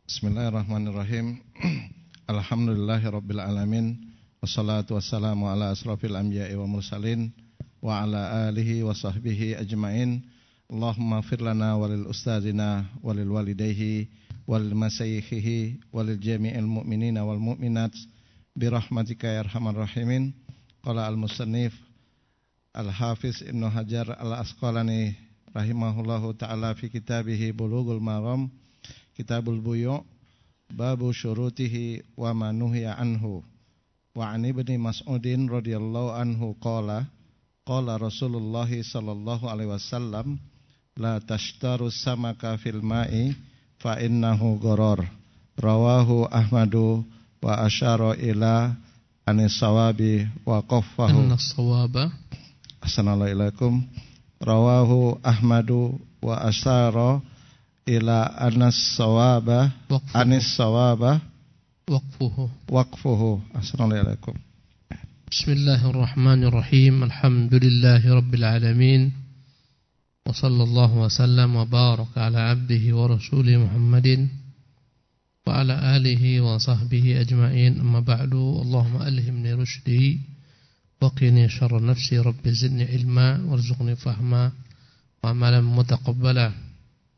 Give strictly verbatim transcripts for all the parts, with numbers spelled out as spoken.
Bismillahirrahmanirrahim. Alhamdulillahirabbil alamin. Wassalatu wassalamu ala asrofil anbiya'i wa mursalin wa ala alihi wa sahbihi ajmain. Allahumma fir lana walil ustazina walil walidayhi walil masayikhihi walil jami'il mu'minina wal mu'minat birahmatika ya arhamar rahimin. Qala al-musannif al-hafiz Ibnu Hajar al-Asqalani rahimahullahu ta'ala fi kitabihi Bulughul Maram Kitabul Buyu' Babu syurutihi wa ma nuhiya anhu. Wa an Ibni Mas'udin radhiyallahu anhu qala qala Rasulullah sallallahu alaihi wasallam la tashtaru samaka fil ma'i fa innahu gharar. Rawahu Ahmadu wa asyara ila anis sawabi wa qaffahu annas sawaba. Assalamualaikum. Rawahu Ahmadu wa asyara ila anas sawaba anis sawaba waqfuhu waqfuhu. Assalamualaikum. Bismillahirrahmanirrahim. Alhamdulillahi rabbil alamin. Wa sallallahu wa sallam wa baraka ala abdihi wa rasulih Muhammadin wa ala alihi wa sahbihi ajma'in. Amma ba'du. Allahumma alhimni rushdi wa qini syarra nafsi. Rabbi zidni ilma warzuqni fahma wa amalan mutaqabbala.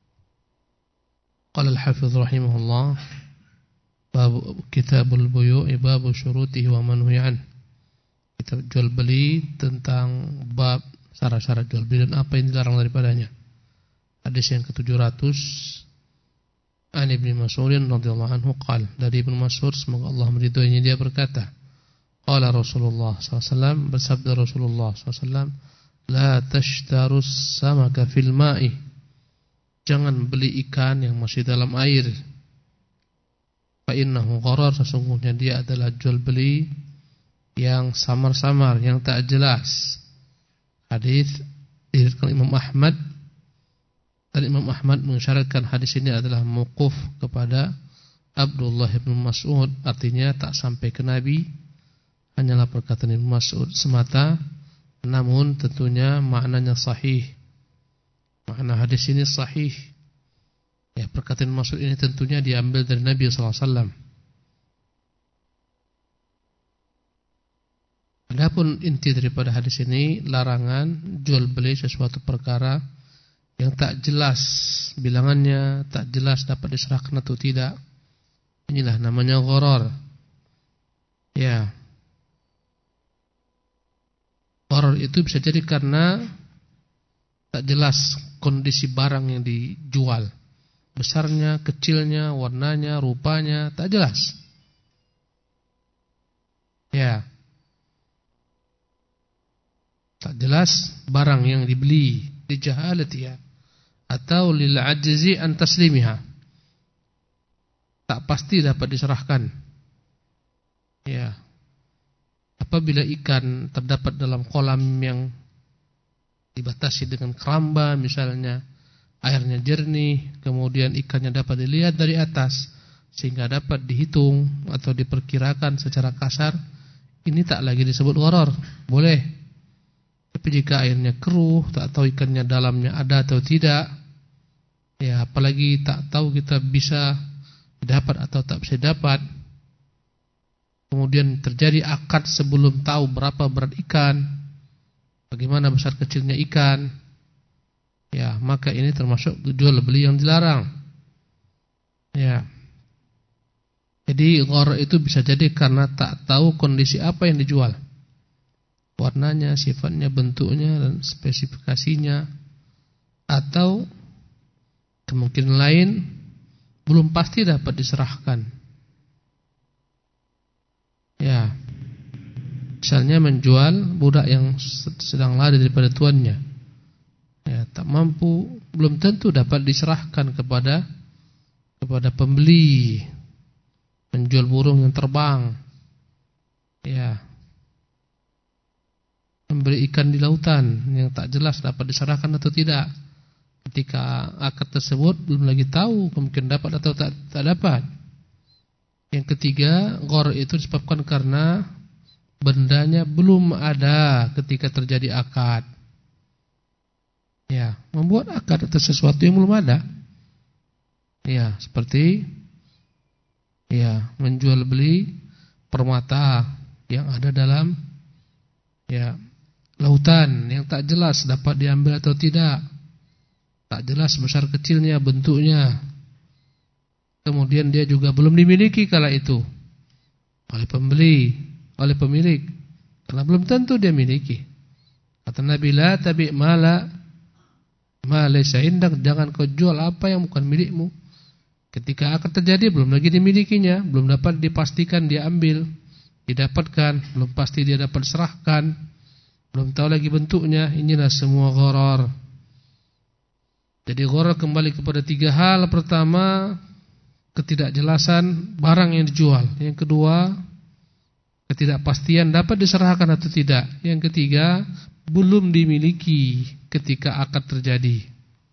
Qala al-Hafiz rahimahullah, bab Kitabul Buyu' bab syurutihi wa man nuhiya an. Kitab jual beli tentang bab syarat-syarat jual beli dan apa yang dilarang daripadanya. Hadis yang ke tujuh ratus. An Ibnu Mas'ud radhiyallahu anhu qala, dari Ibnu Mas'ud semoga Allah meridhoinya, dia berkata, qala Rasulullah sallallahu alaihi wasallam, bersabda Rasulullah sallallahu alaihi wasallam, la tashtarus samaka fil ma'i. Jangan beli ikan yang masih dalam air. Fa innahu gharar, sesungguhnya dia adalah jual beli yang samar-samar, yang tak jelas. Hadis diriwayatkan Imam Ahmad, dan Imam Ahmad mengisyaratkan hadis ini adalah mauquf kepada Abdullah bin Mas'ud, artinya tak sampai ke Nabi, hanyalah perkataan Ibnu Mas'ud semata, namun tentunya maknanya sahih. Makna hadis ini sahih. Ya, perkataan Mas'ud ini tentunya diambil dari Nabi sallallahu alaihi wasallam. Adapun inti daripada hadis ini larangan jual beli sesuatu perkara yang tak jelas bilangannya, tak jelas dapat diserahkan atau tidak. Inilah namanya gharar. Ya. Gharar itu bisa jadi karena tak jelas kondisi barang yang dijual, besarnya, kecilnya, warnanya, rupanya, tak jelas. Ya, tak jelas barang yang dibeli, dijahalatiha atau lil ajzi an taslimiha, tak pasti dapat diserahkan. Ya, apabila ikan terdapat dalam kolam yang dibatasi dengan keramba misalnya, airnya jernih, kemudian ikannya dapat dilihat dari atas sehingga dapat dihitung atau diperkirakan secara kasar, ini tak lagi disebut gharar, boleh. Tapi jika airnya keruh, tak tahu ikannya dalamnya ada atau tidak, ya apalagi tak tahu kita bisa dapat atau tak bisa dapat, kemudian terjadi akad sebelum tahu berapa berat ikan, bagaimana besar kecilnya ikan, ya maka ini termasuk jual beli yang dilarang. Ya. Jadi gharar itu bisa jadi karena tak tahu kondisi apa yang dijual, warnanya, sifatnya, bentuknya, dan spesifikasinya, atau kemungkinan lain belum pasti dapat diserahkan. Ya. Misalnya menjual budak yang sedang lari daripada tuannya, ya, tak mampu, belum tentu dapat diserahkan kepada kepada pembeli. Menjual burung yang terbang, ya, memberi ikan di lautan yang tak jelas dapat diserahkan atau tidak. Ketika akad tersebut belum lagi tahu kemungkinan dapat atau tak, tak dapat. Yang ketiga, gharar itu disebabkan karena bendanya belum ada ketika terjadi akad. Ya, membuat akad atas sesuatu yang belum ada. Ya, seperti ya, menjual beli permata yang ada dalam ya lautan yang tak jelas dapat diambil atau tidak. Tak jelas besar kecilnya, bentuknya. Kemudian dia juga belum dimiliki kala itu oleh pembeli, oleh pemilik. Karena belum tentu dia miliki. Kata Nabi, la tabi' mala ma laysa indak, jangan kau jual apa yang bukan milikmu. Ketika akan terjadi belum lagi dimilikinya, belum dapat dipastikan dia ambil, didapatkan, belum pasti dia dapat serahkan, belum tahu lagi bentuknya. Inilah semua gharar. Jadi gharar kembali kepada tiga hal. Pertama, ketidakjelasan barang yang dijual. Yang kedua, ketidakpastian dapat diserahkan atau tidak. Yang ketiga, belum dimiliki ketika akad terjadi.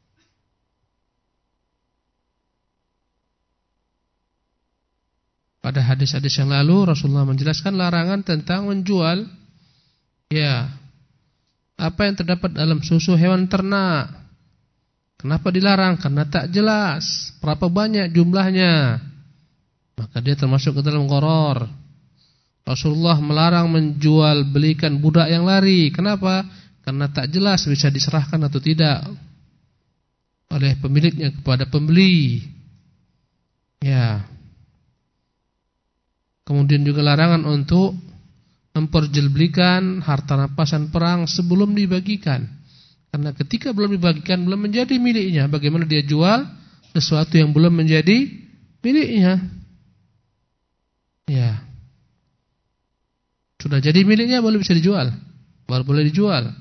Pada hadis-hadis yang lalu Rasulullah menjelaskan larangan tentang menjual ya apa yang terdapat dalam susu hewan ternak. Kenapa dilarang? Karena tak jelas berapa banyak jumlahnya. Maka dia termasuk ke dalam gharar. Rasulullah melarang menjual belikan budak yang lari. Kenapa? Karena tak jelas bisa diserahkan atau tidak oleh pemiliknya kepada pembeli. Ya. Kemudian juga larangan untuk memperjualbelikan harta rampasan perang sebelum dibagikan. Karena ketika belum dibagikan, belum menjadi miliknya, bagaimana dia jual sesuatu yang belum menjadi miliknya? Ya. Sudah jadi miliknya baru bisa dijual, baru boleh dijual.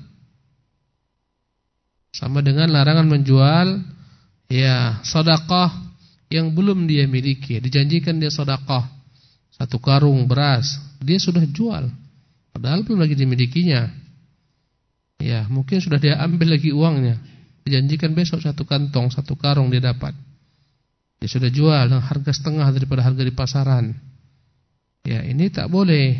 Sama dengan larangan menjual ya sedekah yang belum dia miliki. Dijanjikan dia sedekah satu karung beras, dia sudah jual, padahal belum lagi dimilikinya. Ya, mungkin sudah dia ambil lagi uangnya. Dijanjikan besok satu kantong, satu karung dia dapat. Dia sudah jual dengan harga setengah daripada harga di pasaran. Ya, ini tak boleh.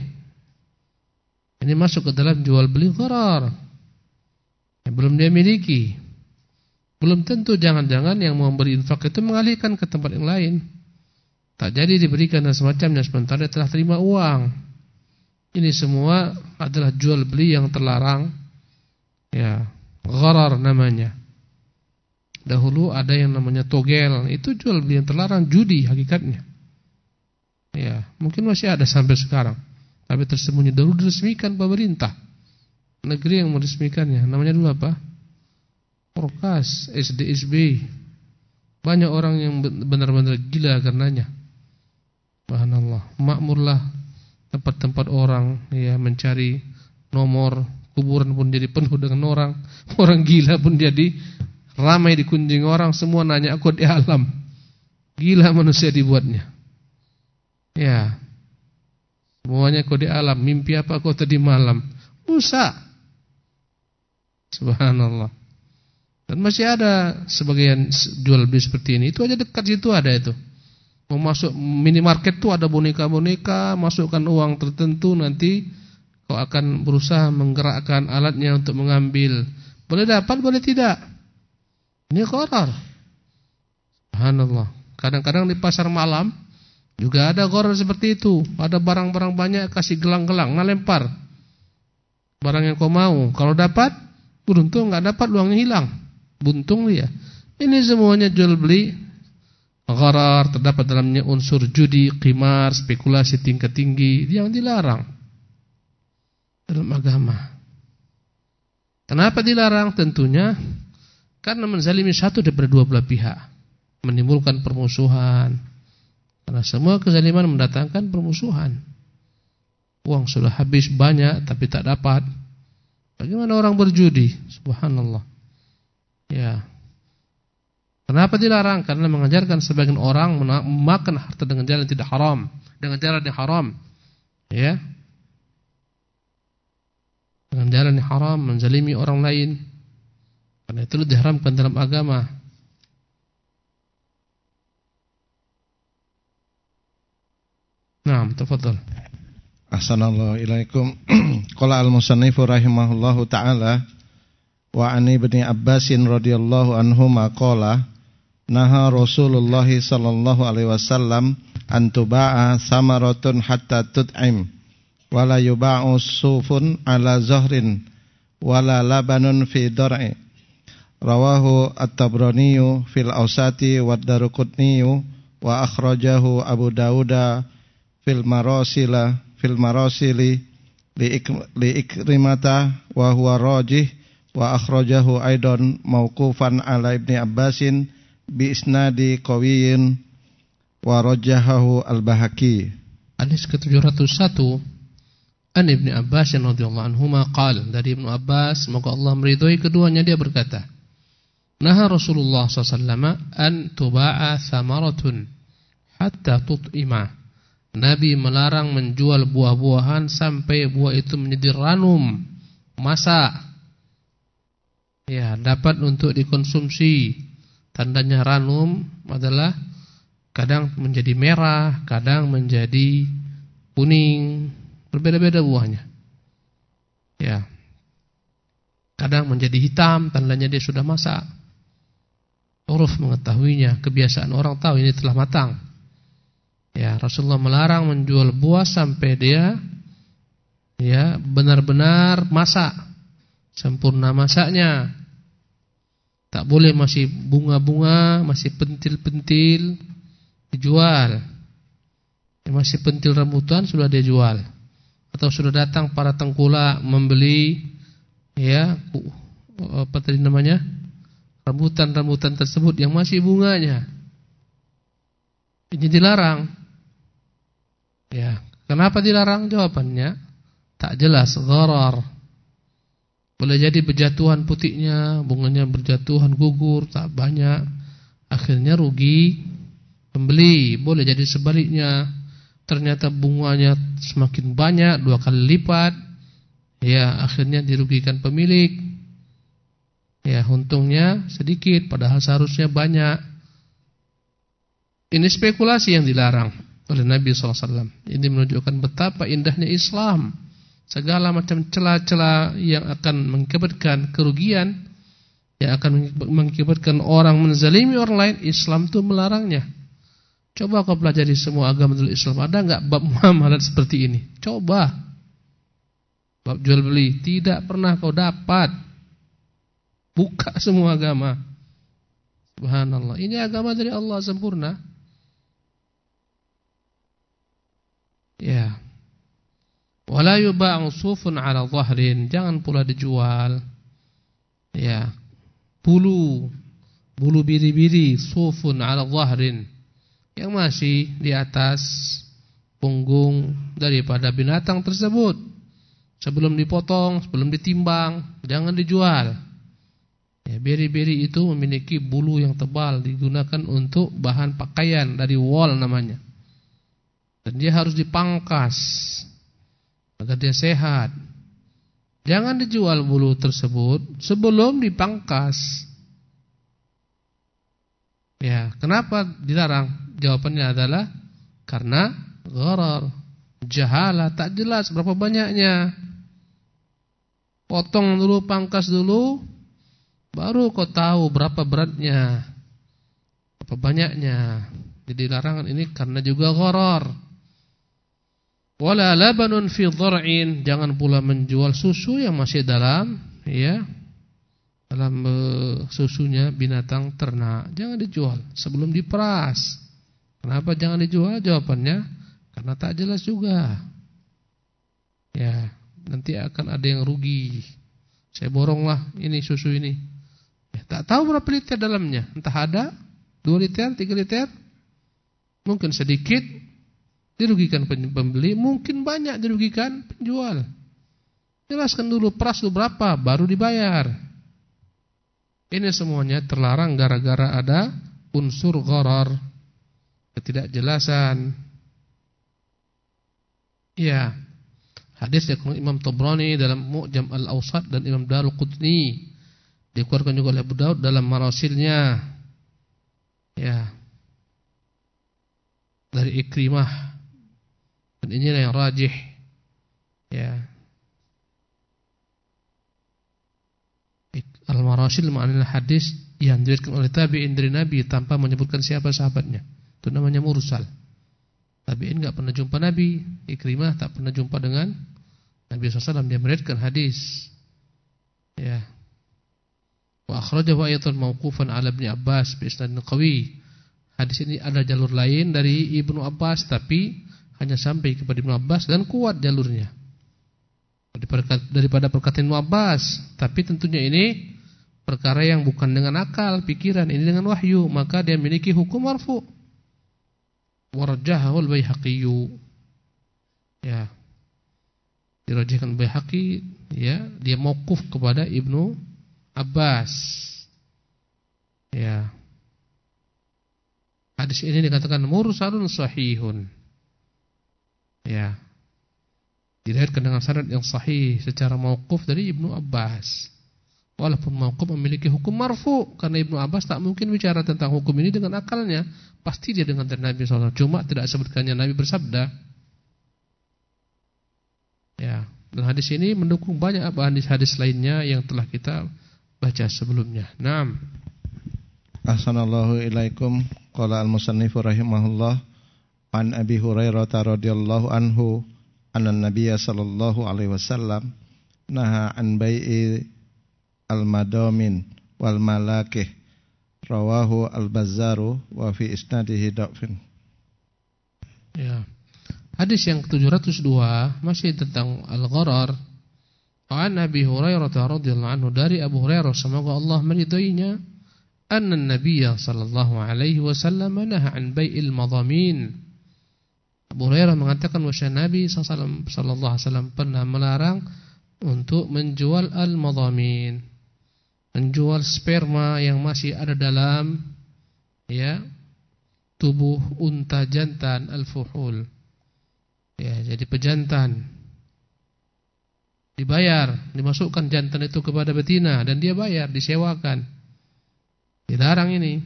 Ini masuk ke dalam jual beli gharar. Ya, belum dia miliki. Belum tentu, jangan-jangan yang memberi infak itu mengalihkan ke tempat yang lain. Tak jadi diberikan dan semacamnya, sementara dia telah terima uang. Ini semua adalah jual beli yang terlarang. Ya, gharar namanya. Dahulu ada yang namanya togel, itu jual beli yang terlarang, judi hakikatnya. Ya, mungkin masih ada sampai sekarang, tapi tersembunyi. Dahulu diresmikan pemerintah negeri yang meresmikannya. Namanya dulu apa? Orkas, S D S B. Banyak orang yang benar-benar gila karenanya. Subhanallah. Makmurlah tempat-tempat orang ya mencari nomor. Kuburan pun jadi penuh dengan orang. Orang gila pun jadi ramai dikunjungi orang. Semua nanya aku di alam. Gila manusia dibuatnya. Ya. Semuanya kau di alam. Mimpi apa kau tadi malam? Rusak. Subhanallah. Dan masih ada sebagian jual beli seperti ini. Itu aja dekat situ ada itu. Mau masuk minimarket tuh ada boneka-boneka. Masukkan uang tertentu, nanti kau akan berusaha menggerakkan alatnya untuk mengambil. Boleh dapat, boleh tidak. Ini gharar. Subhanallah. Kadang-kadang di pasar malam juga ada gharar seperti itu. Ada barang-barang banyak, kasih gelang-gelang, nah lempar barang yang kau mau. Kalau dapat, beruntung. Enggak dapat, uangnya hilang. Buntung dia. Ini semuanya jual beli gharar. Terdapat dalamnya unsur judi, qimar, spekulasi tingkat tinggi yang dilarang dalam agama. Kenapa dilarang? Tentunya karena menzalimi satu daripada dua belah pihak, menimbulkan permusuhan. Karena semua kezaliman mendatangkan permusuhan. Uang sudah habis banyak tapi tak dapat. Bagaimana orang berjudi? Subhanallah. Ya. Kenapa dilarang? Karena mengajarkan sebagian orang memakan harta dengan jalan tidak haram, dengan jalan yang haram. Ya. Dengan jalan yang haram, menzalimi orang lain. Karena itu diharamkan dalam agama. Naam, tafadhal. Ahsanallahu ilaikum. Qala al-musannifu rahimahullahu ta'ala wa ani ibni Abbasin radhiyallahu anhuma qala naha Rasulullah sallallahu alaihi wasallam an tuba'a samaratun hatta tut'im wala yuba'u sufun ala zahrin wala labanun fi dar'i. Rawahu At-Tabrani fil Awsati wa Ad-Daruqutni wa akhrajahu Abu Dawud fil Marasila fil Marasili li Ikrimata wa huwa rajih wa akhrajahu aidan mauqufan ala Ibni Abbasin bi isnadi qawiyyin wa rajahahu Al-Bahaqi. Hadis ke tujuh ratus satu An Ibni Abbas radhiyallahu anhuma qala, dari Ibnu Abbas semoga Allah meridhai keduanya, dia berkata, naha Rasulullah sallallahu alaihi wasallam an tuba'a thamaratun hatta tut'ima. Nabi melarang menjual buah-buahan sampai buah itu menjadi ranum, masak. Ya, dapat untuk dikonsumsi. Tandanya ranum adalah kadang menjadi merah, kadang menjadi kuning, berbeda-beda buahnya. Ya. Kadang menjadi hitam, tandanya dia sudah masak. Uruf mengetahuinya, kebiasaan orang tahu ini telah matang. Ya, Rasulullah melarang menjual buah sampai dia ya benar-benar masak, sempurna masaknya. Tak boleh masih bunga-bunga, masih pentil-pentil dijual. Ya, masih pentil rambutan sudah dia jual. Atau sudah datang para tengkulak membeli ya apa tadi namanya? rambutan-rambutan tersebut yang masih bunganya. Ini dilarang. Ya, kenapa dilarang? Jawabannya tak jelas, gharar. Boleh jadi berjatuhan putihnya, bunganya berjatuhan, gugur, tak banyak. Akhirnya rugi pembeli. Boleh jadi sebaliknya, ternyata bunganya semakin banyak, dua kali lipat. Ya, akhirnya dirugikan pemilik. Ya, untungnya sedikit padahal seharusnya banyak. Ini spekulasi yang dilarang oleh Nabi sallallahu alaihi wasallam. Ini menunjukkan betapa indahnya Islam. Segala macam celah-celah yang akan mengakibatkan kerugian, yang akan mengakibatkan orang menzalimi orang lain, Islam itu melarangnya. Coba kau pelajari semua agama dalam Islam, ada enggak bab muamalat seperti ini? Coba. Bab jual beli tidak pernah kau dapat. Buka semua agama. Subhanallah. Ini agama dari Allah sempurna. Ya. Wala yuba'u sufun 'ala dhahrin, jangan pula dijual ya bulu bulu biri-biri, sufun 'ala dhahrin, yang masih di atas punggung daripada binatang tersebut. Sebelum dipotong, sebelum ditimbang, jangan dijual. Ya, biri-biri itu memiliki bulu yang tebal, digunakan untuk bahan pakaian, dari wol namanya. Dan dia harus dipangkas agar dia sehat. Jangan dijual bulu tersebut sebelum dipangkas. Ya, kenapa dilarang? Jawabannya adalah karena gharar, jahalah, tak jelas berapa banyaknya. Potong dulu, pangkas dulu, baru kau tahu berapa beratnya, berapa banyaknya. Jadi larangan ini karena juga gharar. Wala labanun fi dhar'in, jangan pula menjual susu yang masih dalam ya dalam uh, susunya binatang ternak, jangan dijual sebelum diperas. Kenapa jangan dijual? Jawabannya karena tak jelas juga. Ya, nanti akan ada yang rugi. Saya boronglah ini susu ini. Ya, tak tahu berapa liter dalamnya. Entah ada dua liter, tiga liter. Mungkin sedikit dirugikan pembeli, mungkin banyak dirugikan penjual. Jelaskan dulu peras dulu berapa, baru dibayar. Ini semuanya terlarang gara-gara ada unsur gharar, ketidakjelasan. Ya, hadis dari Imam Tabrani dalam Mu'jam Al-Awsat dan Imam Daruqutni, dikeluarkan juga oleh Abu Daud dalam Marasilnya. Ya, dari Ikrimah. Dan inilah yang rajih. Ya. Al-Marasil maknanya hadis yang diriwayatkan oleh tabi'in dari Nabi tanpa menyebutkan siapa sahabatnya. Itu namanya mursal. Tabi'in enggak pernah jumpa Nabi, Ikrimah tak pernah jumpa dengan Nabi sallallahu alaihi wasallam, dia meriwayatkan hadis. Ya. Wa akhrajahu ayatan mauqufan ala Ibnu Abbas bi isnadin qawi. Hadis ini ada jalur lain dari Ibnu Abbas tapi hanya sampai kepada Ibnu Abbas dan kuat jalurnya. Daripada perkataan Ibnu Abbas, tapi tentunya ini perkara yang bukan dengan akal, pikiran, ini dengan wahyu, maka dia memiliki hukum marfu. Warajjahu al-Baihaqi. Ya. Dirajihkan Baihaqi, ya, dia mauquf kepada Ibnu Abbas. Ya. Hadis ini dikatakan mursalun sahihun. Ya. Diriwayatkan dengan sanad yang sahih secara mauquf dari Ibnu Abbas. Walaupun mauquf memiliki hukum marfu, karena Ibnu Abbas tak mungkin bicara tentang hukum ini dengan akalnya, pasti dia dengan dari Nabi sallallahu alaihi wasallam. Cuma tidak sebutkannya Nabi bersabda. Ya, dan hadis ini mendukung banyak hadis-hadis lainnya yang telah kita baca sebelumnya. Naam. Ahsanallahu ilaikum. Qala al-musannif rahimahullah an Abi Hurairah radhiyallahu anhu anna Nabiyya sallallahu alaihi wasallam naha an bai'i al-madamin wal malakih. Rawahu al-Bazzaru wa fi isnadihi dha'fun. Ya. Hadis yang ke tujuh ratus dua masih tentang al-gharar. An Abi Hurairah radhiyallahu anhu, dari Abu Hurairah semoga Allah meridainya, anna Nabiyya sallallahu alaihi wasallam naha an bai'il madhamin. Abu Hurairah mengatakan bahwa Nabi sallallahu alaihi wasallam pernah melarang untuk menjual al-madhamin, menjual sperma yang masih ada dalam, ya, tubuh unta jantan, al-fuhul. Ya, jadi pejantan. Dibayar, dimasukkan jantan itu kepada betina dan dia bayar, disewakan. Dilarang ini.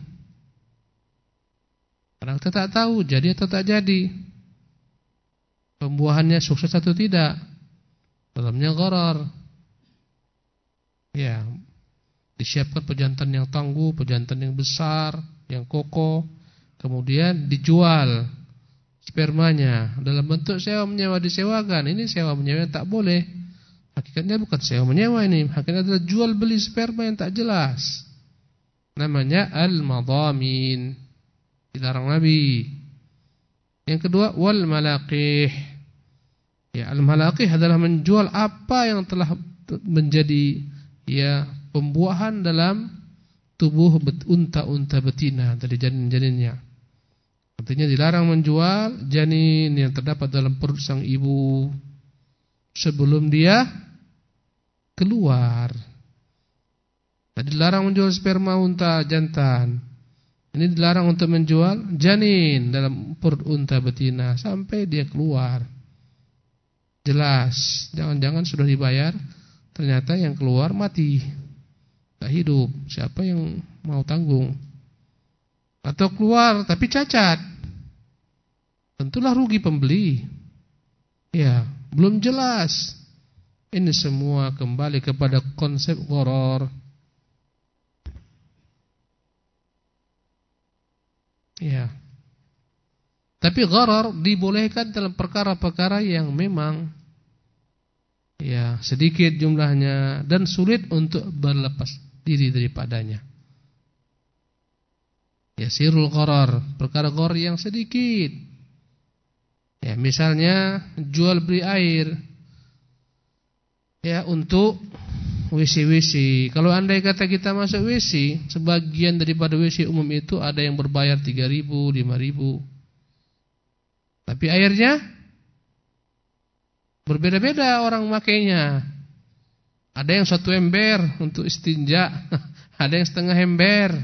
Karena kita tak tahu jadi atau tak jadi. Pembuahannya sukses atau tidak. Dalamnya gharar. Ya, disiapkan pejantan yang tangguh, pejantan yang besar, yang kokoh, kemudian dijual spermanya dalam bentuk sewa menyewa, disewakan. Ini sewa menyewa tak boleh. Hakikatnya bukan sewa menyewa ini, hakikatnya adalah jual beli sperma yang tak jelas. Namanya al-madhamin, dilarang Nabi. Yang kedua wal malaqih. Ya, al-malaqih adalah menjual apa yang telah menjadi, ya, pembuahan dalam tubuh unta-unta betina dari janin-janinnya. Artinya dilarang menjual janin yang terdapat dalam perut sang ibu sebelum dia keluar. Tadi dilarang menjual sperma unta jantan. Ini dilarang untuk menjual janin dalam perut unta betina sampai dia keluar. Jelas, jangan-jangan sudah dibayar, ternyata yang keluar mati, tak hidup. Siapa yang mau tanggung? Atau keluar tapi cacat, tentulah rugi pembeli. Ya, belum jelas. Ini semua kembali kepada konsep gharar. Ya. Tapi gharar dibolehkan dalam perkara-perkara yang memang, ya, sedikit jumlahnya dan sulit untuk berlepas diri daripadanya. Yasirul gharar, perkara gharar yang sedikit. Ya, misalnya jual beli air, ya, untuk W C-W C. Kalau andai kata kita masuk W C, sebagian daripada W C umum itu ada yang berbayar tiga ribu, lima ribu. Tapi airnya berbeda-beda orang makainya. Ada yang satu ember untuk istinja, ada yang setengah ember.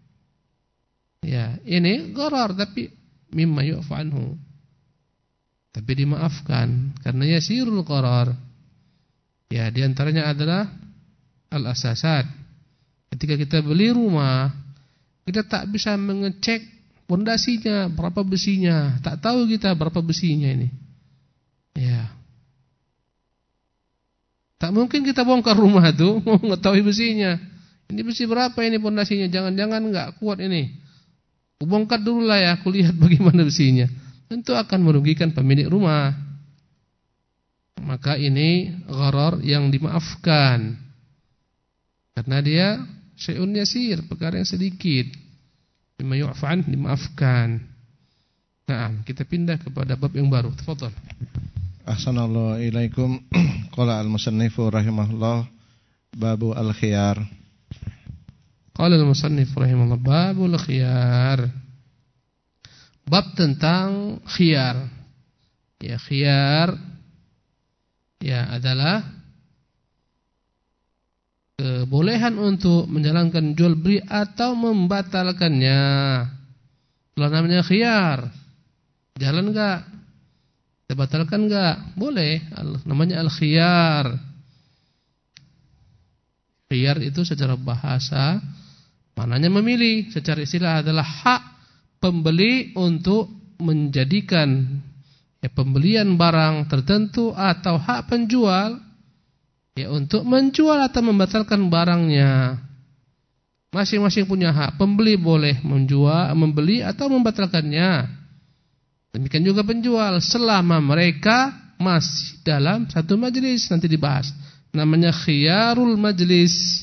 Ya, ini gharar tapi mimma yu'fu anhu. Tapi dimaafkan karena yasirul gharar. Ya, di antaranya adalah al-asasat. Ketika kita beli rumah, kita tak bisa mengecek pondasinya, berapa besinya. Tak tahu kita berapa besinya ini. Ya. Tak mungkin kita bongkar rumah itu mau mengetahui besinya. Ini besi berapa ini pondasinya? Jangan-jangan enggak kuat ini. Kubongkar dulu lah ya, aku lihat bagaimana besinya. Tentu akan merugikan pemilik rumah. Maka ini gharar yang dimaafkan. Karena dia syai'un yasir, perkara yang sedikit. Bima yu'fan, dimaafkan. Nah, kita pindah kepada bab yang baru. Tafadhal. Ahsanallahu ilaikum. Qala al-musannifu rahimahullah babu al-khiyar. Qala al-musannif rahimahullah babul khiyar. Bab tentang khiyar. Ya, khiyar ya adalah kebolehan untuk menjalankan jual beli atau membatalkannya. Kalau namanya khiyar, jalan enggak? Kita batalkan enggak? Boleh. Namanya al-khiyar. Khiyar itu secara bahasa maknanya memilih, secara istilah adalah hak pembeli untuk menjadikan ya, pembelian barang tertentu atau hak penjual ya untuk menjual atau membatalkan barangnya. Masing-masing punya hak. Pembeli boleh menjual, membeli atau membatalkannya. Demikian juga penjual selama mereka masih dalam satu majelis, nanti dibahas. Namanya khiyarul majlis.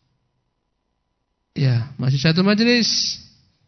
Ya, masih satu majelis.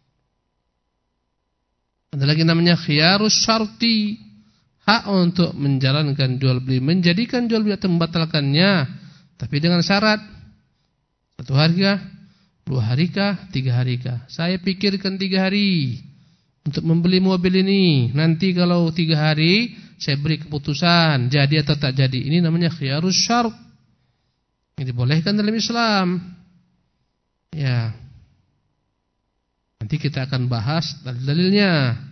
Ada lagi namanya khiyarus syarti. Hak untuk menjalankan jual beli, menjadikan jual beli atau membatalkannya, tapi dengan syarat. Satu hari kah? Dua hari kah? Tiga hari kah? Saya pikirkan tiga hari untuk membeli mobil ini. Nanti kalau tiga hari saya beri keputusan jadi atau tak jadi. Ini namanya khiyarus syart. Ini dibolehkan dalam Islam. Ya. Nanti kita akan bahas dalil-dalilnya.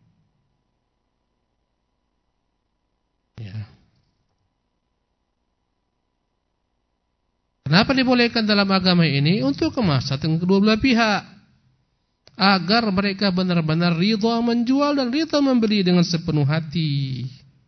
Ya. Kenapa dibolehkan dalam agama ini? Untuk kemaslahatan kedua belah pihak, agar mereka benar-benar ridha menjual dan ridha membeli dengan sepenuh hati.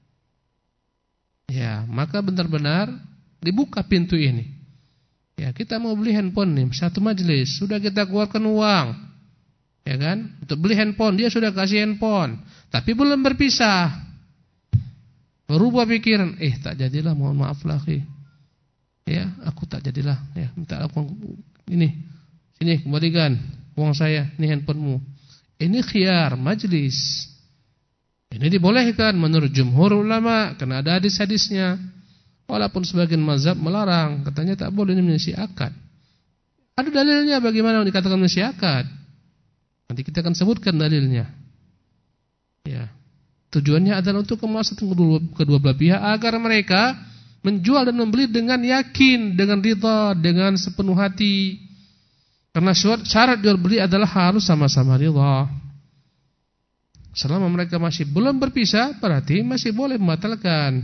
Ya, maka benar-benar dibuka pintu ini. Ya, kita mau beli handphone nih, satu majelis, sudah kita keluarkan uang. Ya kan? Untuk beli handphone, dia sudah kasih handphone, tapi belum berpisah. Berubah pikiran, eh tak jadilah, mohon maaf lah, ya aku tak jadilah, ya minta aku ini, sini kembalikan uang saya, ini handphonemu. Ini khiyar majlis. Ini dibolehkan menurut jumhur ulama karena ada hadis-hadisnya. Walaupun sebagian mazhab melarang, katanya tak boleh ini menyelisih akad. Ada dalilnya bagaimana dikatakan menyelisih akad. Nanti kita akan sebutkan dalilnya. Ya. Tujuannya adalah untuk kemaslahatan kedua, kedua belah pihak agar mereka menjual dan membeli dengan yakin, dengan ridha, dengan sepenuh hati. Karena syarat jual beli adalah harus sama-sama ridha. Selama mereka masih belum berpisah, berarti masih boleh membatalkan.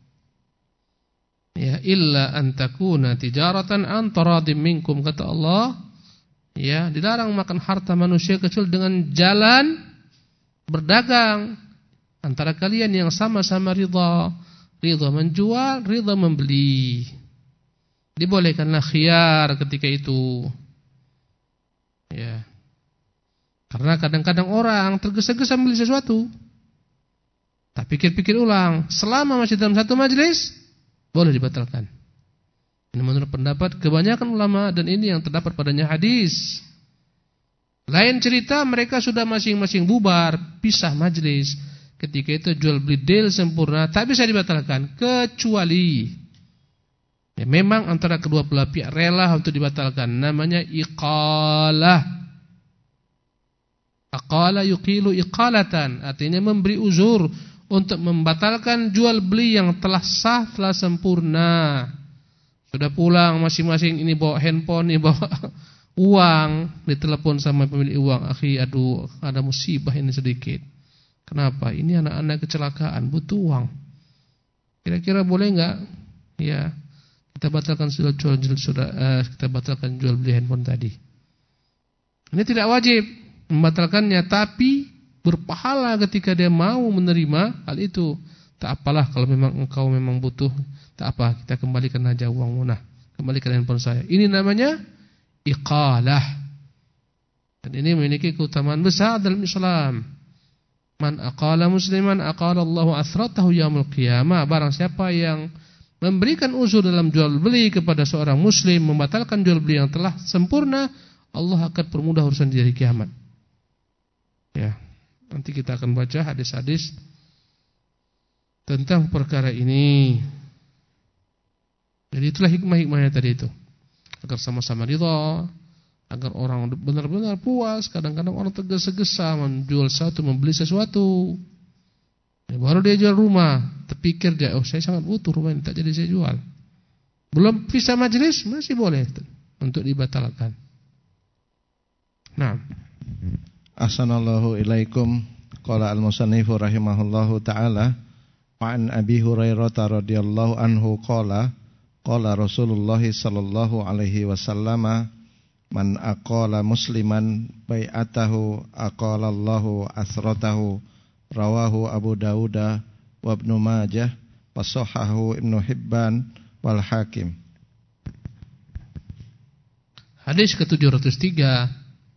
Ya, illa an takuna tijaratan an taradim minkum, kata Allah. Ya, dilarang makan harta manusia kecuali dengan jalan berdagang antara kalian yang sama-sama ridha, ridha menjual, ridha membeli. Dibolehkanlah khiyar ketika itu. Ya. Karena kadang-kadang orang tergesa-gesa membeli sesuatu. Tak pikir-pikir ulang, selama masih dalam satu majelis, boleh dibatalkan. Ini menurut pendapat kebanyakan ulama dan ini yang terdapat padanya hadis. Lain cerita mereka sudah masing-masing bubar, pisah majelis. Ketika itu jual beli deal sempurna, tak bisa dibatalkan kecuali ya, memang antara kedua belah pihak rela untuk dibatalkan. Namanya iqalah. Aqala yuqilu iqalatan, artinya memberi uzur untuk membatalkan jual beli yang telah sah, telah sempurna. Sudah pulang masing-masing, ini bawa handphone, ini bawa uang, ditelepon sama pemilik uang, akhi aduh ada musibah ini sedikit. Kenapa? Ini anak-anak kecelakaan, butuh uang. Kira-kira boleh enggak? Ya, kita batalkan sudah jual sudah uh, kita batalkan jual beli handphone tadi. Ini tidak wajib membatalkannya, tapi berpahala ketika dia mau menerima hal itu. Tak apalah kalau memang engkau memang butuh, tak apa, kita kembalikan aja uangmu, nah, kembalikan handphone saya. Ini namanya iqalah. Dan ini memiliki keutamaan besar dalam Islam. Man aqala musliman aqala Allahu athratahu yaumil qiyamah. Barang siapa yang memberikan uzur dalam jual beli kepada seorang muslim, membatalkan jual beli yang telah sempurna, Allah akan permudah urusan di hari kiamat. Ya, nanti kita akan baca hadis-hadis tentang perkara ini. Jadi itulah hikmah-hikmahnya tadi itu. Agar sama-sama ridha, agar orang benar-benar puas. Kadang-kadang orang tergesa-gesa menjual sesuatu, membeli sesuatu. Ya, baru dia jual rumah, terpikir dia, oh saya sangat butuh rumah ini, tak jadi saya jual. Belum bisa majelis, masih boleh untuk dibatalkan. Nah, Ahsanallahu ilaikum. Qala al-musannifu rahimahullahu ta'ala wa an Abi Hurairah radhiyallahu anhu qala qala Rasulullah sallallahu alaihi wasallam man aqala musliman bai'atahu aqala Allahu asratahu. Rawahu Abu Dawud wa Ibnu Majah wa sahahahu Ibnu Hibban wal Hakim. Hadis ke tujuh ratus tiga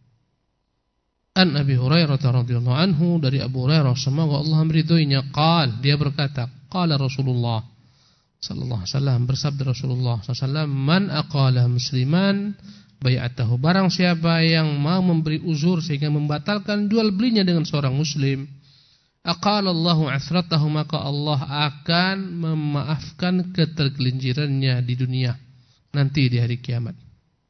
An Abi Hurairah radhiyallahu anhu, dari Abu Hurairah semoga Allah meridhoinya, qala, dia berkata, qala Rasulullah sallallahu alaihi wasallam, bersabda Rasulullah sallallahu alaihi wasallam, man aqala musliman bai'atahu, barang siapa yang mau memberi uzur sehingga membatalkan jual belinya dengan seorang muslim, aqala Allahu asratahu, maka Allah akan memaafkan ketergelincirannya di dunia nanti di hari kiamat.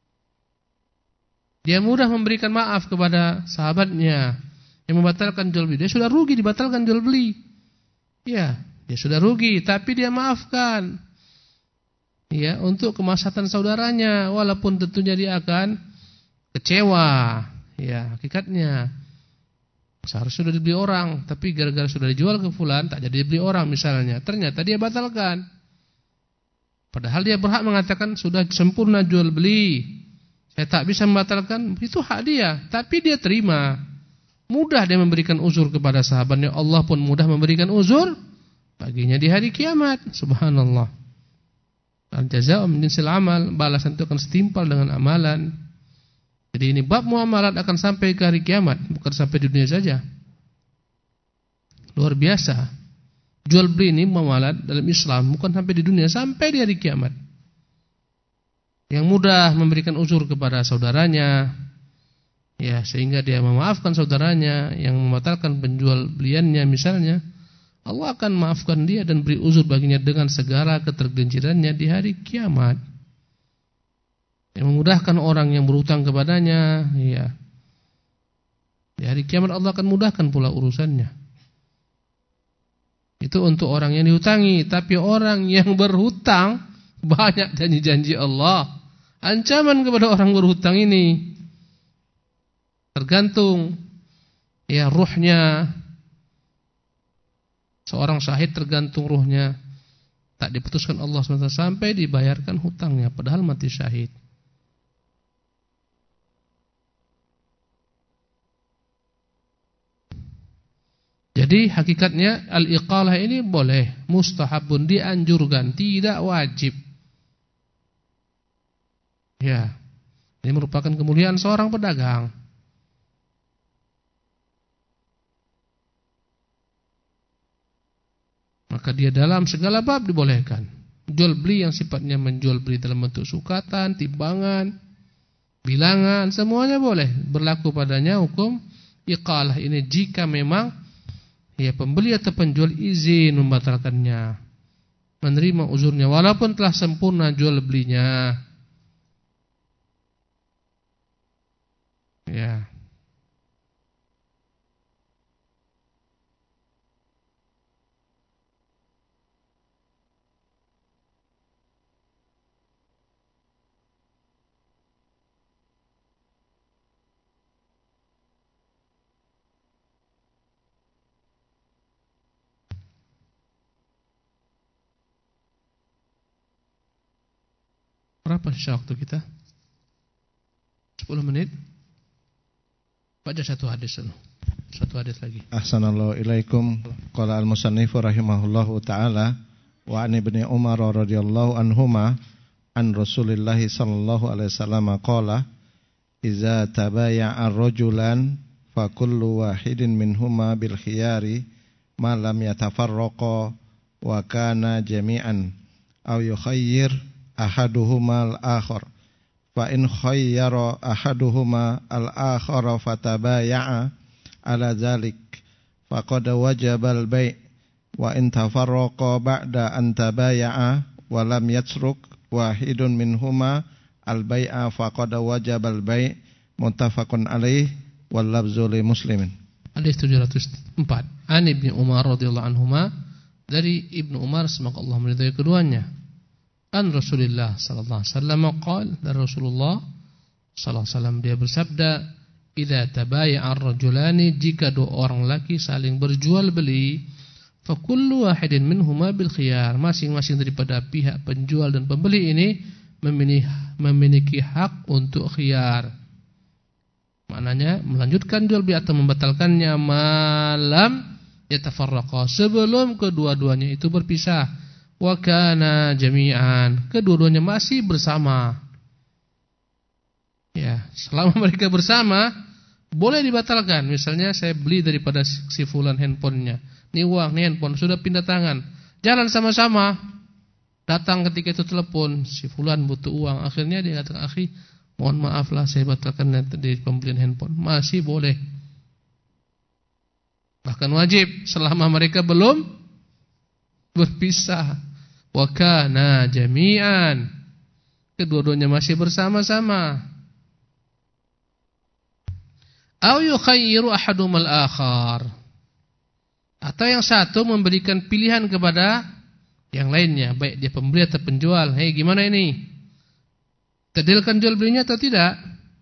Dia mudah memberikan maaf kepada sahabatnya yang membatalkan jual beli. Dia sudah rugi dibatalkan jual beli. Ya, dia sudah rugi, tapi dia maafkan. Ya, untuk kemaslahatan saudaranya, walaupun tentunya dia akan kecewa. Ya, hakikatnya seharusnya sudah dibeli orang, tapi gara-gara sudah dijual ke fulan, tak jadi dibeli orang misalnya. Ternyata dia batalkan. Padahal dia berhak mengatakan sudah sempurna jual beli, saya tak bisa membatalkan, itu hak dia. Tapi dia terima. Mudah dia memberikan uzur kepada sahabatnya. Allah pun mudah memberikan uzur baginya di hari kiamat. Subhanallah. Al-jazaa'u min jinsil amal. Balasan itu akan setimpal dengan amalan. Jadi ini bab muamalat akan sampai ke hari kiamat, bukan sampai di dunia saja. Luar biasa. Jual beli ini muamalat dalam Islam bukan sampai di dunia, sampai di hari kiamat. Yang mudah memberikan uzur kepada saudaranya, ya, sehingga dia memaafkan saudaranya yang membatalkan penjual beliannya misalnya, Allah akan maafkan dia dan beri uzur baginya dengan segala ketergelincirannya di hari kiamat. Yang memudahkan orang yang berhutang kepadanya, ya, di hari kiamat Allah akan mudahkan pula urusannya. Itu untuk orang yang dihutangi. Tapi orang yang berhutang, banyak janji-janji Allah, ancaman kepada orang berhutang ini. Tergantung, ya, ruhnya. Seorang syahid tergantung ruhnya. Tak diputuskan Allah subhanahu wa taala sampai dibayarkan hutangnya, padahal mati syahid. Jadi hakikatnya al-iqalah ini boleh, mustahabun, dianjurkan, tidak wajib. Ya, ini merupakan kemuliaan seorang pedagang. Maka dia dalam segala bab dibolehkan. Jual beli yang sifatnya menjual beli dalam bentuk sukatan, timbangan, bilangan, semuanya boleh. Berlaku padanya hukum iqalah ini jika memang, ya, pembeli atau penjual izin membatalkannya, menerima uzurnya walaupun telah sempurna jual belinya. Ya. Berapa sisa waktu kita? sepuluh menit. Baca satu hadis dulu. Satu hadis lagi. Ahsanallahu ilaikum. Qala al-musannifu rahimahullahu ta'ala wa an ibni Umar radhiyallahu anhuma an Rasulillah sallallahu alaihi wasallam qala iza tabaya'a rajulan fa kullu wahidin minhuma bil khiyari ma lam yatafarraqa wa kana jami'an aw yukhayyir ahaduhuma al-akhar fa in khayyara ahaduhuma al-akhara fatabaya'a ala dzalik faqad wajaba al-bai' wa in tafarraqa ba'da an tabaya'a wa lam yatruk wahidun minhuma al-bai'a faqad wajaba al-bai' muttafaqun alaih wal lafzu li muslimin. Hadis tujuh ratus empat. An Ibnu Umar radhiyallahu anhuma, dari Ibnu Umar semoga Allah meridai keduanya. An Rasulullah sallallahu alaihi wasallam qala, dari Rasulullah sallallahu alaihi wasallam dia bersabda, idza tabaya'a ar-rajulani, jika dua orang laki saling berjual beli, fa kullu wahidin minhuma bil khiyar, masing-masing daripada pihak penjual dan pembeli ini memilih, memiliki hak untuk khiyar. Maknanya melanjutkan jual beli atau membatalkannya malam yatafarraqa, sebelum kedua-duanya itu berpisah. Wa kana jami'an, kedua-duanya masih bersama. Ya, selama mereka bersama boleh dibatalkan. Misalnya saya beli daripada si fulan handphonenya. Ini uang, ini handphone sudah pindah tangan. Jalan sama-sama. Datang ketika itu telepon, si fulan butuh uang. Akhirnya dia kata, "Akhi, mohon maaflah saya batalkan di pembelian handphone." Masih boleh. Bahkan wajib selama mereka belum berpisah. Wa kana jami'an, kedua-duanya masih bersama-sama. Aw yukhayyiru ahadum al-akhar, atau yang satu memberikan pilihan kepada yang lainnya, baik dia pembeli atau penjual. Hei, gimana ini? Tadilkan jual belinya atau tidak?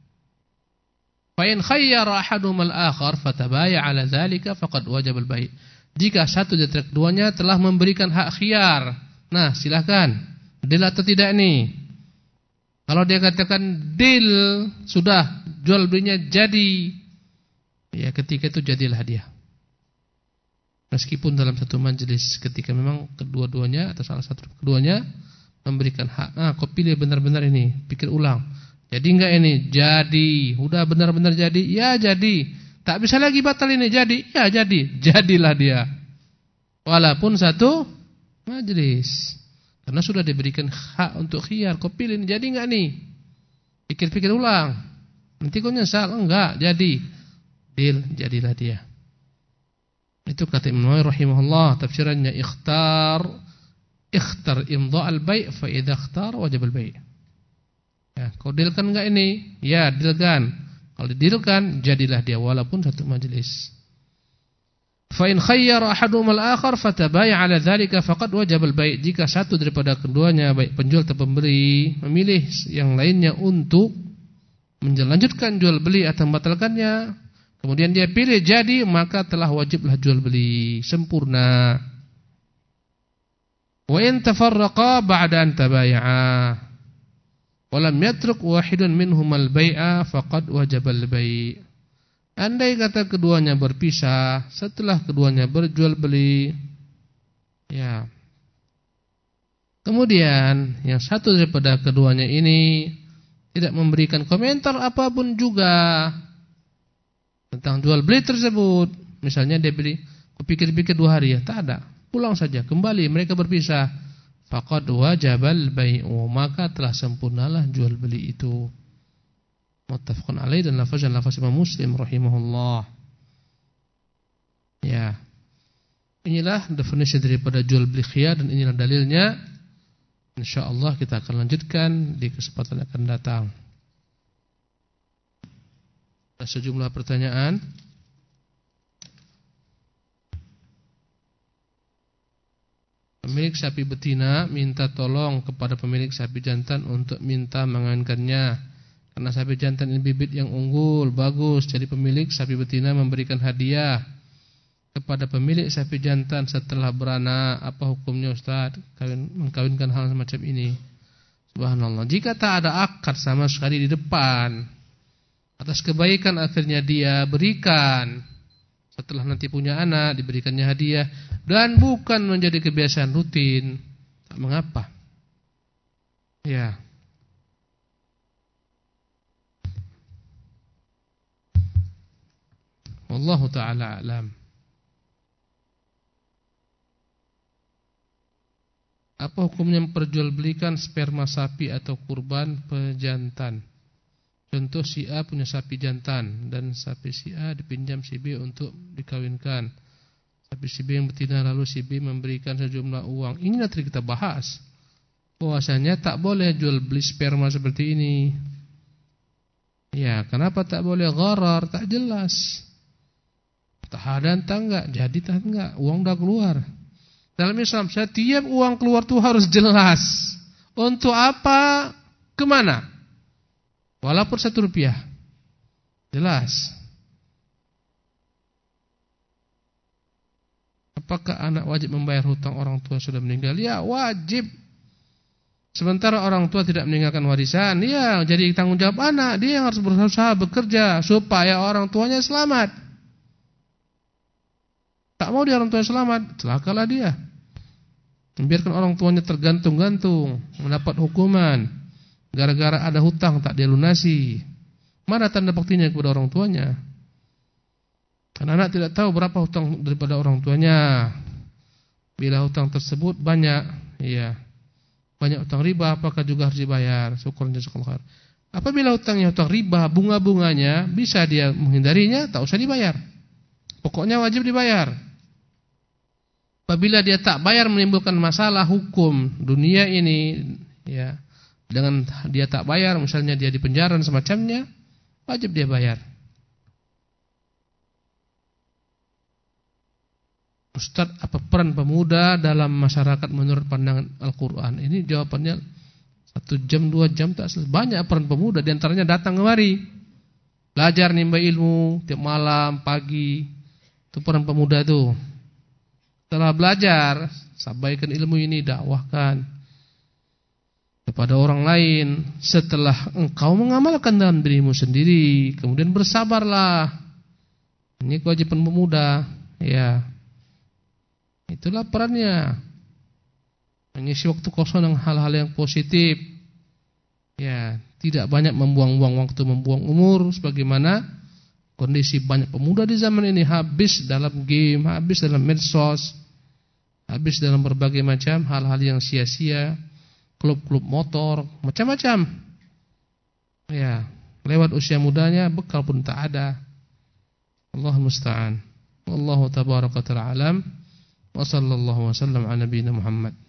Fa in khayyara ahadum al-akhar fatabaya' ala dzalika faqad wajaba al-bai'. Jika satu di antara keduanya telah memberikan hak khiyar, nah silakan, deal atau tidak nih? Kalau dia katakan deal, sudah jual belinya jadi, ya ketika itu jadilah dia. Meskipun dalam satu majelis, ketika memang kedua-duanya atau salah satu keduanya memberikan hak, ah kau pilih benar-benar ini, pikir ulang. Jadi enggak ini? Jadi. Udah benar-benar jadi? Ya jadi. Tak bisa lagi batal ini, jadi? Ya jadi. Jadilah dia. Walaupun satu majelis. Karena sudah diberikan hak untuk khiyar, kau pilih ini, jadi enggak nih? Pikir-pikir ulang. Nanti kau nyesal, enggak, jadi. Deal, jadilah dia. Itu kata Imam Nawawi rahimahullah, tafsirannya ikhtar ikhtar imdha al-bai' fa idza ikhtar wajib al-bai'. Ya, kau dealkan enggak ini? Ya, dealkan. Kalau didealkan, jadilah dia walaupun satu majelis. Fa in khayyara ahadum al-akhar fatabaya' ala dzalika faqad wajib al-bai'. Jika satu daripada keduanya, baik penjual atau pembeli, memilih yang lainnya untuk menlanjutkan jual beli atau membatalkannya, kemudian dia pilih jadi, maka telah wajiblah jual beli sempurna. Wa in tafarraqa ba'da an tabaya'a wa lam yatruk wahidun minhum al-bai'a faqad wajaba al-bai'. Andai kata keduanya berpisah setelah keduanya berjual beli, ya. Kemudian yang satu daripada keduanya ini tidak memberikan komentar apapun juga tentang jual beli tersebut. Misalnya dia beli, kupikir-pikir dua hari, ya tak ada, pulang saja, kembali mereka berpisah, faqad wajabal bai'u, maka telah sempurnalah jual beli itu. Muttafaqun alaih, dan lafaz dan lafaz Imam Muslim rahimahullah. Ya, inilah definisi daripada jual beli khiyar, dan inilah dalilnya. InsyaAllah kita akan lanjutkan di kesempatan akan datang. Sejumlah pertanyaan. Pemilik sapi betina minta tolong kepada pemilik sapi jantan untuk minta mengawinkannya. Karena sapi jantan ini bibit yang unggul, bagus. Jadi pemilik sapi betina memberikan hadiah kepada pemilik sapi jantan setelah beranak. Apa hukumnya Ustaz? Kawin, mengkawinkan hal semacam ini. Subhanallah. Jika tak ada akad sama sekali di depan, atas kebaikan akhirnya dia berikan, setelah nanti punya anak diberikannya hadiah, dan bukan menjadi kebiasaan rutin, tak mengapa. Ya. Wallahu ta'ala a'lam. Apa hukumnya memperjualbelikan sperma sapi atau kurban pejantan? Contoh, si A punya sapi jantan dan sapi si A dipinjam si B untuk dikawinkan. Sapi si B yang betina, lalu si B memberikan sejumlah uang. Ini nanti kita bahas. Bahwasanya tak boleh jual beli sperma seperti ini. Ya, kenapa tak boleh? Gharar, tak jelas. Tak ada tak enggak, jadi tak enggak, uang dah keluar. Dalam Islam, setiap uang keluar itu harus jelas. Untuk apa? Kemana? Walaupun satu rupiah. Jelas. Apakah anak wajib membayar hutang orang tua sudah meninggal? Ya, wajib. Sementara orang tua tidak meninggalkan warisan, ya jadi tanggung jawab anak. Dia yang harus berusaha bekerja supaya orang tuanya selamat. Tak mau dia orang tuanya selamat, celakalah dia. Membiarkan orang tuanya tergantung-gantung, mendapat hukuman gara-gara ada hutang tak dia lunasi. Mana tanda baktinya kepada orang tuanya? Karena anak tidak tahu berapa hutang daripada orang tuanya. Bila hutang tersebut banyak, iya, banyak hutang riba, apakah juga harus dibayar? Syukur jazakallahu khair. Apabila hutangnya hutang riba, bunga-bunganya bisa dia menghindarinya, tak usah dibayar. Pokoknya wajib dibayar. Apabila dia tak bayar menimbulkan masalah hukum dunia ini, ya, dengan dia tak bayar, misalnya dia dipenjara dan semacamnya, wajib dia bayar. Ustaz, apa peran pemuda dalam masyarakat menurut pandangan Al-Quran? Ini jawabannya satu jam, dua jam tak selesai. Banyak peran pemuda, diantaranya datang kemari, belajar nimba ilmu tiap malam, pagi. Itu peran pemuda itu. Setelah belajar, sampaikan ilmu ini, dakwahkan kepada orang lain. Setelah engkau mengamalkan dalam dirimu sendiri, kemudian bersabarlah. Ini kewajiban pemuda, ya. Itulah perannya. Mengisi waktu kosong dengan hal-hal yang positif. Ya, tidak banyak membuang-buang waktu, membuang umur sebagaimana kondisi banyak pemuda di zaman ini, habis dalam game, habis dalam medsos, habis dalam berbagai macam hal-hal yang sia-sia, klub-klub motor, macam-macam. Ya, lewat usia mudanya bekal pun tak ada. Allahu musta'an. Wallahu tabaraka wa ta'ala alam. Wa sallallahu wa sallam ala nabiyina Muhammad.